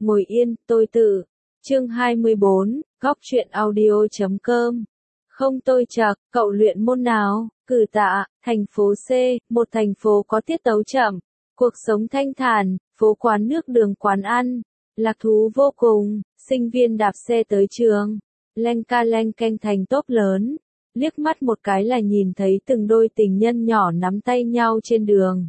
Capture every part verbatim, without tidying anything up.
Ngồi yên, tôi tự. Chương hai mươi bốn, góc truyện audio chấm com. Không tôi chật, cậu luyện môn nào? Cử tạ, thành phố C, một thành phố có tiết tấu chậm, cuộc sống thanh thản, phố quán nước đường quán ăn, lạc thú vô cùng, sinh viên đạp xe tới trường, leng ca leng keng thành tốp lớn, liếc mắt một cái là nhìn thấy từng đôi tình nhân nhỏ nắm tay nhau trên đường.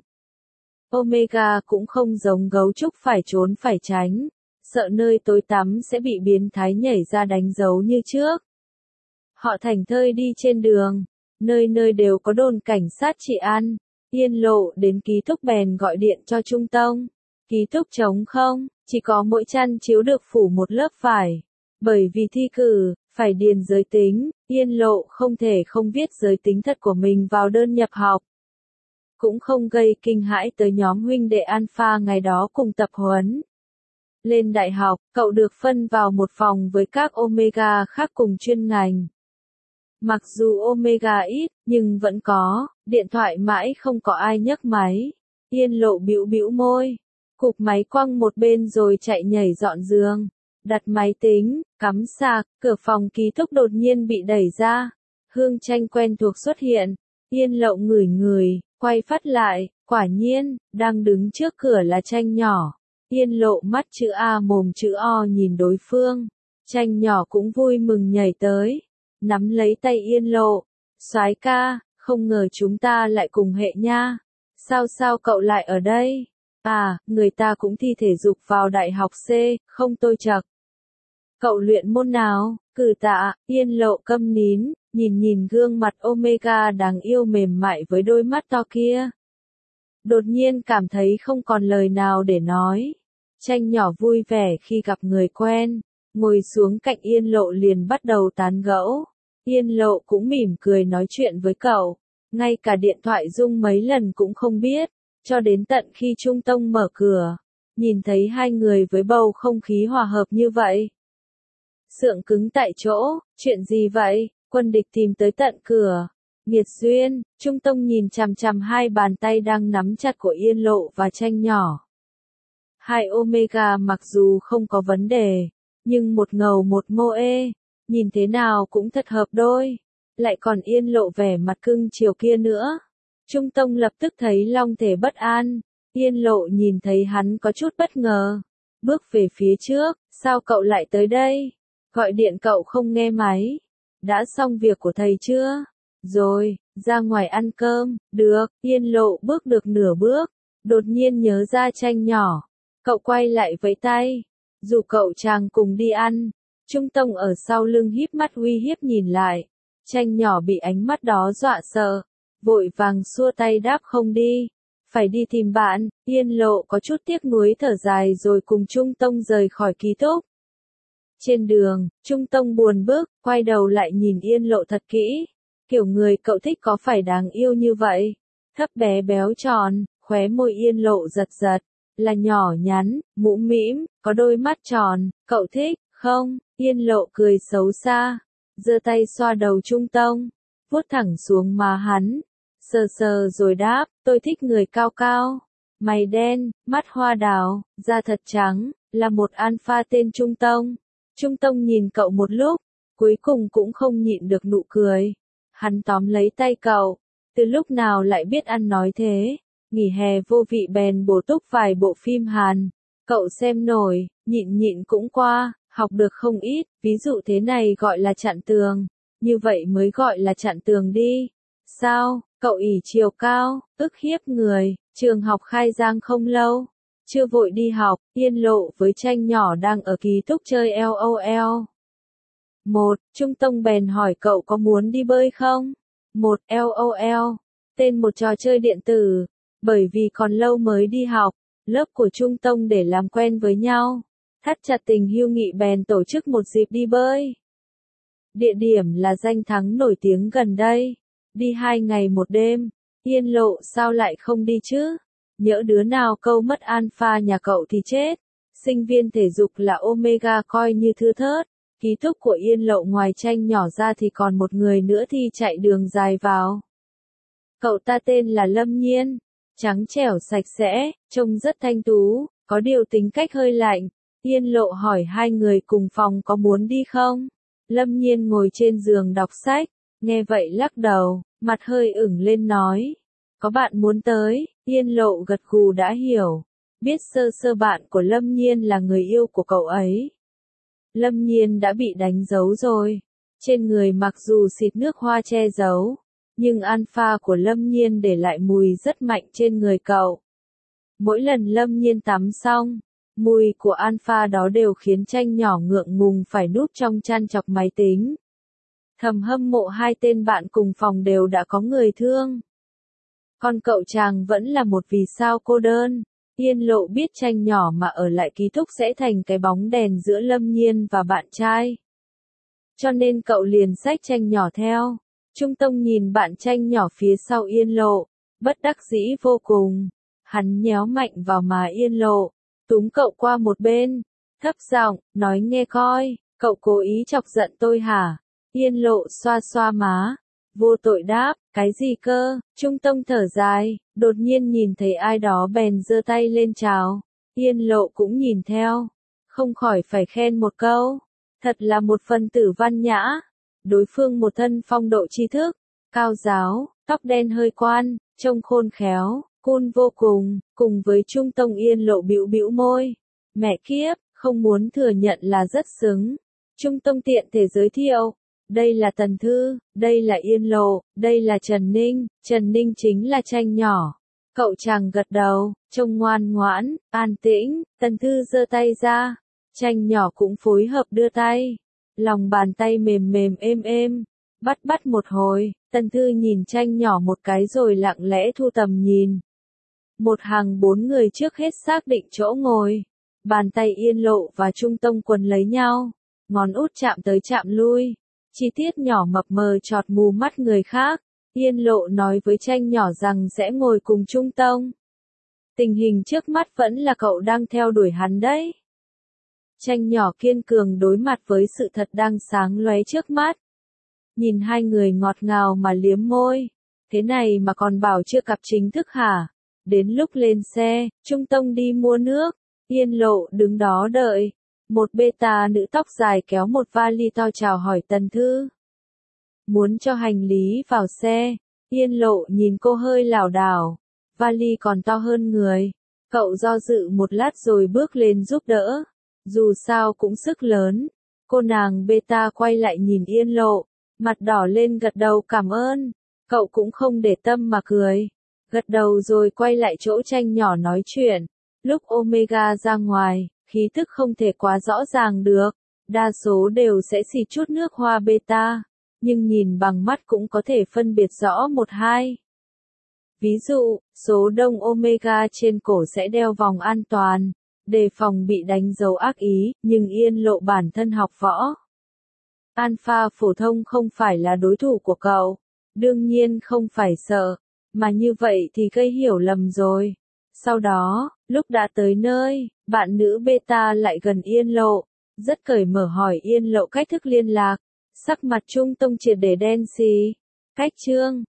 Omega cũng không giống gấu trúc phải trốn phải tránh, sợ nơi tối tăm sẽ bị biến thái nhảy ra đánh dấu như trước. Họ thảnh thơi đi trên đường, nơi nơi đều có đồn cảnh sát trị an. Yên Lộ đến ký túc bèn gọi điện cho Trung Tông. Ký túc trống không, chỉ có mỗi chăn chiếu được phủ một lớp vải. Bởi vì thi cử, phải điền giới tính, Yên Lộ không thể không viết giới tính thật của mình vào đơn nhập học. Cũng không gây kinh hãi tới nhóm huynh đệ Alpha ngày đó cùng tập huấn. Lên đại học, cậu được phân vào một phòng với các Omega khác cùng chuyên ngành. Mặc dù Omega ít, nhưng vẫn có, điện thoại mãi không có ai nhấc máy. Yên Lộ bĩu bĩu môi, cụp máy quăng một bên rồi chạy nhảy dọn giường, đặt máy tính, cắm sạc, cửa phòng ký túc đột nhiên bị đẩy ra. Hương Tranh quen thuộc xuất hiện, Yên Lộ ngửi ngửi, quay phát lại, quả nhiên, đang đứng trước cửa là Tranh nhỏ. Yên Lộ mắt chữ A mồm chữ O nhìn đối phương, Tranh nhỏ cũng vui mừng nhảy tới, nắm lấy tay Yên Lộ, soái ca, không ngờ chúng ta lại cùng hệ nha, sao sao cậu lại ở đây, à, người ta cũng thi thể dục vào đại học C, không tôi chật. Cậu luyện môn nào? Cử tạ, Yên Lộ câm nín, nhìn nhìn gương mặt Omega đáng yêu mềm mại với đôi mắt to kia. Đột nhiên cảm thấy không còn lời nào để nói. Tranh nhỏ vui vẻ khi gặp người quen, ngồi xuống cạnh Yên Lộ liền bắt đầu tán gẫu. Yên Lộ cũng mỉm cười nói chuyện với cậu, ngay cả điện thoại rung mấy lần cũng không biết, cho đến tận khi Trung Tông mở cửa, nhìn thấy hai người với bầu không khí hòa hợp như vậy. Sượng cứng tại chỗ, chuyện gì vậy, quân địch tìm tới tận cửa. Nghiệt duyên, Trung Tông nhìn chằm chằm hai bàn tay đang nắm chặt của Yên Lộ và Tranh nhỏ. Hai Omega mặc dù không có vấn đề, nhưng một ngầu một mô ê, nhìn thế nào cũng thật hợp đôi. Lại còn Yên Lộ vẻ mặt cưng chiều kia nữa. Trung Tông lập tức thấy long thể bất an. Yên Lộ nhìn thấy hắn có chút bất ngờ, bước về phía trước, sao cậu lại tới đây? Gọi điện cậu không nghe máy. Đã xong việc của thầy chưa? Rồi, ra ngoài ăn cơm, được. Yên Lộ bước được nửa bước, đột nhiên nhớ ra Tranh nhỏ. Cậu quay lại với tay, dù cậu chàng cùng đi ăn. Trung Tông ở sau lưng híp mắt uy hiếp nhìn lại. Tranh nhỏ bị ánh mắt đó dọa sợ, vội vàng xua tay đáp không đi. Phải đi tìm bạn. Yên Lộ có chút tiếc nuối thở dài rồi cùng Trung Tông rời khỏi ký túc. Trên đường, Trung Tông buồn bực, quay đầu lại nhìn Yên Lộ thật kỹ. Kiểu người cậu thích có phải đáng yêu như vậy? Thấp bé béo tròn, khóe môi Yên Lộ giật giật, là nhỏ nhắn, mũm mĩm, có đôi mắt tròn, cậu thích, không? Yên Lộ cười xấu xa, giơ tay xoa đầu Trung Tông, vuốt thẳng xuống má hắn, sờ sờ rồi đáp, tôi thích người cao cao, mày đen, mắt hoa đào, da thật trắng, là một alpha tên Trung Tông. Trung Tông nhìn cậu một lúc, cuối cùng cũng không nhịn được nụ cười. Hắn tóm lấy tay cậu, từ lúc nào lại biết ăn nói thế, nghỉ hè vô vị bèn bổ túc vài bộ phim Hàn. Cậu xem nổi, nhịn nhịn cũng qua, học được không ít, ví dụ thế này gọi là chặn tường, như vậy mới gọi là chặn tường đi. Sao, cậu ỷ chiều cao, ức hiếp người, trường học khai giảng không lâu. Chưa vội đi học, Yên Lộ với Tranh nhỏ đang ở ký túc chơi LOL. Một, Trung Tông bèn hỏi cậu có muốn đi bơi không? Một, LOL, tên một trò chơi điện tử, bởi vì còn lâu mới đi học, lớp của Trung Tông để làm quen với nhau, thắt chặt tình hữu nghị bèn tổ chức một dịp đi bơi. Địa điểm là danh thắng nổi tiếng gần đây, đi hai ngày một đêm. Yên Lộ sao lại không đi chứ? Nhỡ đứa nào câu mất alpha nhà cậu thì chết. Sinh viên thể dục là Omega coi như thưa thớt. Ký túc của Yên Lộ ngoài Tranh nhỏ ra thì còn một người nữa thi chạy đường dài vào. Cậu ta tên là Lâm Nhiên, trắng trẻo sạch sẽ, trông rất thanh tú, có điều tính cách hơi lạnh. Yên Lộ hỏi hai người cùng phòng có muốn đi không? Lâm Nhiên ngồi trên giường đọc sách, nghe vậy lắc đầu, mặt hơi ửng lên nói. Có bạn muốn tới, Yên Lộ gật gù đã hiểu. Biết sơ sơ bạn của Lâm Nhiên là người yêu của cậu ấy. Lâm Nhiên đã bị đánh dấu rồi. Trên người mặc dù xịt nước hoa che giấu, nhưng alpha của Lâm Nhiên để lại mùi rất mạnh trên người cậu. Mỗi lần Lâm Nhiên tắm xong, mùi của alpha đó đều khiến Tranh nhỏ ngượng ngùng phải núp trong chăn chọc máy tính. Thầm hâm mộ hai tên bạn cùng phòng đều đã có người thương. Còn cậu chàng vẫn là một vì sao cô đơn. Yên Lộ biết Tranh nhỏ mà ở lại ký túc sẽ thành cái bóng đèn giữa Lâm Nhiên và bạn trai. Cho nên cậu liền xách Tranh nhỏ theo. Trung Tông nhìn bạn Tranh nhỏ phía sau Yên Lộ, bất đắc dĩ vô cùng. Hắn nhéo mạnh vào má Yên Lộ, túm cậu qua một bên, thấp giọng, nói nghe coi, cậu cố ý chọc giận tôi hả? Yên Lộ xoa xoa má, vô tội đáp, cái gì cơ? Trung Tông thở dài, đột nhiên nhìn thấy ai đó bèn giơ tay lên chào. Yên Lộ cũng nhìn theo, không khỏi phải khen một câu, thật là một phần tử văn nhã. Đối phương một thân phong độ tri thức, cao giáo, tóc đen hơi quan, trông khôn khéo, cool vô cùng, cùng với Trung Tông Yên Lộ bĩu bĩu môi. Mẹ kiếp, không muốn thừa nhận là rất xứng. Trung Tông tiện thể giới thiệu, đây là Tần Thư, đây là Yên Lộ, đây là Trần Ninh, Trần Ninh chính là Tranh nhỏ. Cậu chàng gật đầu, trông ngoan ngoãn, an tĩnh, Tần Thư giơ tay ra, Tranh nhỏ cũng phối hợp đưa tay. Lòng bàn tay mềm mềm êm êm, bắt bắt một hồi, Tần Thư nhìn Tranh nhỏ một cái rồi lặng lẽ thu tầm nhìn. Một hàng bốn người trước hết xác định chỗ ngồi, bàn tay Yên Lộ và Trung Tông quấn lấy nhau, ngón út chạm tới chạm lui, chi tiết nhỏ mập mờ chọt mù mắt người khác. Yên Lộ nói với Tranh nhỏ rằng sẽ ngồi cùng Trung Tông. Tình hình trước mắt vẫn là cậu đang theo đuổi hắn đấy. Tranh nhỏ kiên cường đối mặt với sự thật đang sáng lóe trước mắt. Nhìn hai người ngọt ngào mà liếm môi. Thế này mà còn bảo chưa cặp chính thức hả? Đến lúc lên xe, Trung Tông đi mua nước. Yên Lộ đứng đó đợi. Một beta nữ tóc dài kéo một vali to chào hỏi Tần Thư. Muốn cho hành lý vào xe. Yên Lộ nhìn cô hơi lảo đảo. Vali còn to hơn người. Cậu do dự một lát rồi bước lên giúp đỡ. Dù sao cũng sức lớn. Cô nàng beta quay lại nhìn Yên Lộ. Mặt đỏ lên gật đầu cảm ơn. Cậu cũng không để tâm mà cười. Gật đầu rồi quay lại chỗ Tranh nhỏ nói chuyện. Lúc Omega ra ngoài, khí tức không thể quá rõ ràng được. Đa số đều sẽ xịt chút nước hoa beta. Nhưng nhìn bằng mắt cũng có thể phân biệt rõ một hai. Ví dụ, số đông Omega trên cổ sẽ đeo vòng an toàn, đề phòng bị đánh dấu ác ý, nhưng Yên Lộ bản thân học võ. Alpha phổ thông không phải là đối thủ của cậu. Đương nhiên không phải sợ, mà như vậy thì gây hiểu lầm rồi. Sau đó, lúc đã tới nơi, bạn nữ beta lại gần Yên Lộ, rất cởi mở hỏi Yên Lộ cách thức liên lạc. Sắc mặt Trung Tông triệt để đen xì. Cách chương